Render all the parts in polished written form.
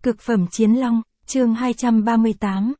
Cực phẩm chiến long, chương 238,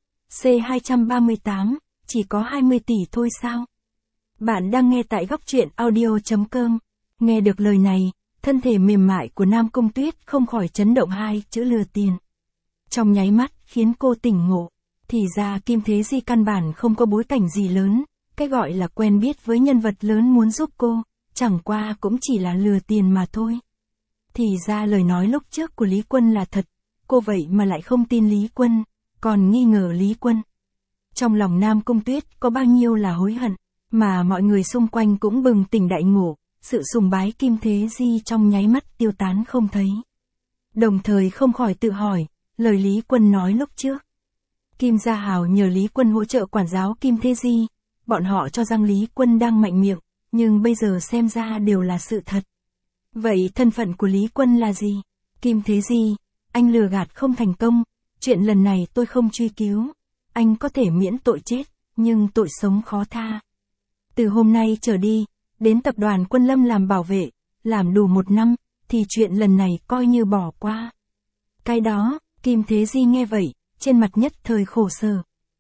C238, chỉ có 20 tỷ thôi sao? Bạn đang nghe tại góc truyện audio.com. Nghe được lời này, thân thể mềm mại của Nam Cung Tuyết không khỏi chấn động hai chữ lừa tiền. Trong nháy mắt khiến cô tỉnh ngộ. Thì ra Kim Thế Di căn bản không có bối cảnh gì lớn, cái gọi là quen biết với nhân vật lớn muốn giúp cô, chẳng qua cũng chỉ là lừa tiền mà thôi. Thì ra lời nói lúc trước của Lý Quân là thật, cô vậy mà lại không tin Lý Quân, còn nghi ngờ Lý Quân. Trong lòng Nam Cung Tuyết có bao nhiêu là hối hận, mà mọi người xung quanh cũng bừng tỉnh đại ngộ, sự sùng bái Kim Thế Di trong nháy mắt tiêu tán không thấy. Đồng thời không khỏi tự hỏi, lời Lý Quân nói lúc trước. Kim Gia Hào nhờ Lý Quân hỗ trợ quản giáo Kim Thế Di, bọn họ cho rằng Lý Quân đang mạnh miệng, nhưng bây giờ xem ra đều là sự thật. Vậy thân phận của Lý Quân là gì? Kim Thế Di, anh lừa gạt không thành công, chuyện lần này tôi không truy cứu, anh có thể miễn tội chết, nhưng tội sống khó tha. Từ hôm nay trở đi, đến tập đoàn Quân Lâm làm bảo vệ, làm đủ 1 năm, thì chuyện lần này coi như bỏ qua. Cái đó, Kim Thế Di nghe vậy, trên mặt nhất thời khổ sở.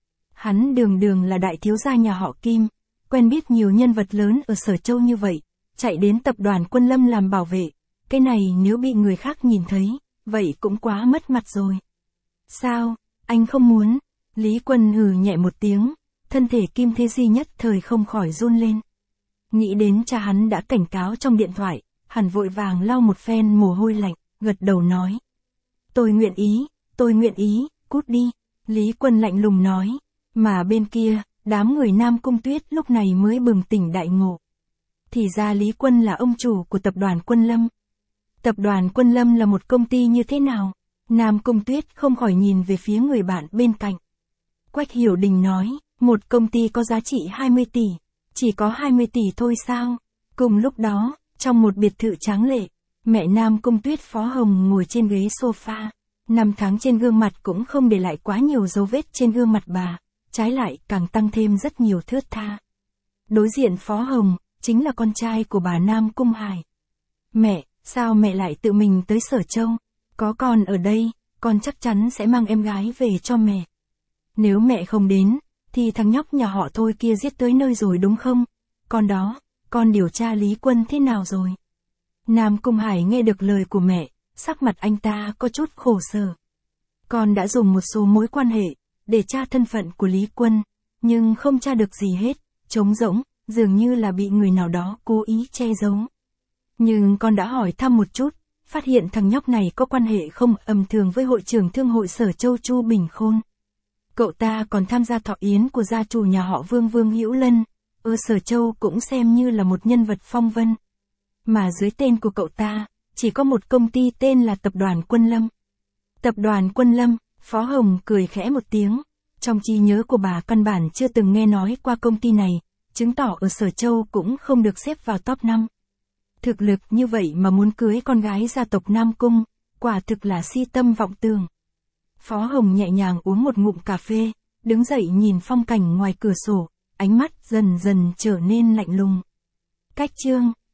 Hắn đường đường là đại thiếu gia nhà họ Kim, quen biết nhiều nhân vật lớn ở Sở Châu như vậy, chạy đến tập đoàn Quân Lâm làm bảo vệ, cái này nếu bị người khác nhìn thấy, vậy cũng quá mất mặt rồi. Sao, anh không muốn? Lý Quân hừ nhẹ một tiếng, thân thể Kim Thế Di nhất thời không khỏi run lên. Nghĩ đến cha hắn đã cảnh cáo trong điện thoại, hắn vội vàng lau một phen mồ hôi lạnh, gật đầu nói. Tôi nguyện ý, cút đi, Lý Quân lạnh lùng nói, mà bên kia, đám người Nam Cung Tuyết lúc này mới bừng tỉnh đại ngộ. Thì ra Lý Quân là ông chủ của tập đoàn Quân Lâm. Tập đoàn Quân Lâm là một công ty như thế nào? Nam Cung Tuyết không khỏi nhìn về phía người bạn bên cạnh. Quách Hiểu Đình nói, một công ty có giá trị 20 tỷ, chỉ có 20 tỷ thôi sao? Cùng lúc đó, trong một biệt thự tráng lệ, mẹ Nam Cung Tuyết Phó Hồng ngồi trên ghế sofa. 5 tháng trên gương mặt cũng không để lại quá nhiều dấu vết trên gương mặt bà, trái lại càng tăng thêm rất nhiều thướt tha. Đối diện Phó Hồng, chính là con trai của bà Nam Cung Hải. Mẹ, sao mẹ lại tự mình tới Sở Châu? Có con ở đây, con chắc chắn sẽ mang em gái về cho mẹ. Nếu mẹ không đến, thì thằng nhóc nhà họ Thôi kia giết tới nơi rồi đúng không? Con đó, con điều tra Lý Quân thế nào rồi? Nam Cung Hải nghe được lời của mẹ, sắc mặt anh ta có chút khổ sở. Con đã dùng một số mối quan hệ, để tra thân phận của Lý Quân, nhưng không tra được gì hết, trống rỗng, dường như là bị người nào đó cố ý che giấu. Nhưng con đã hỏi thăm một chút, phát hiện thằng nhóc này có quan hệ không ầm thường với hội trưởng thương hội Sở Châu Chu Bình Khôn. Cậu ta còn tham gia thọ yến của gia chủ nhà họ Vương Vương Hữu Lân, ở Sở Châu cũng xem như là một nhân vật phong vân. Mà dưới tên của cậu ta, chỉ có một công ty tên là Tập đoàn Quân Lâm. Tập đoàn Quân Lâm, Phó Hồng cười khẽ một tiếng, trong trí nhớ của bà căn bản chưa từng nghe nói qua công ty này, chứng tỏ ở Sở Châu cũng không được xếp vào top 5. Thực lực như vậy mà muốn cưới con gái gia tộc Nam Cung, quả thực là si tâm vọng tưởng. Phó Hồng nhẹ nhàng uống một ngụm cà phê, đứng dậy nhìn phong cảnh ngoài cửa sổ, ánh mắt dần dần trở nên lạnh lùng. Cách chương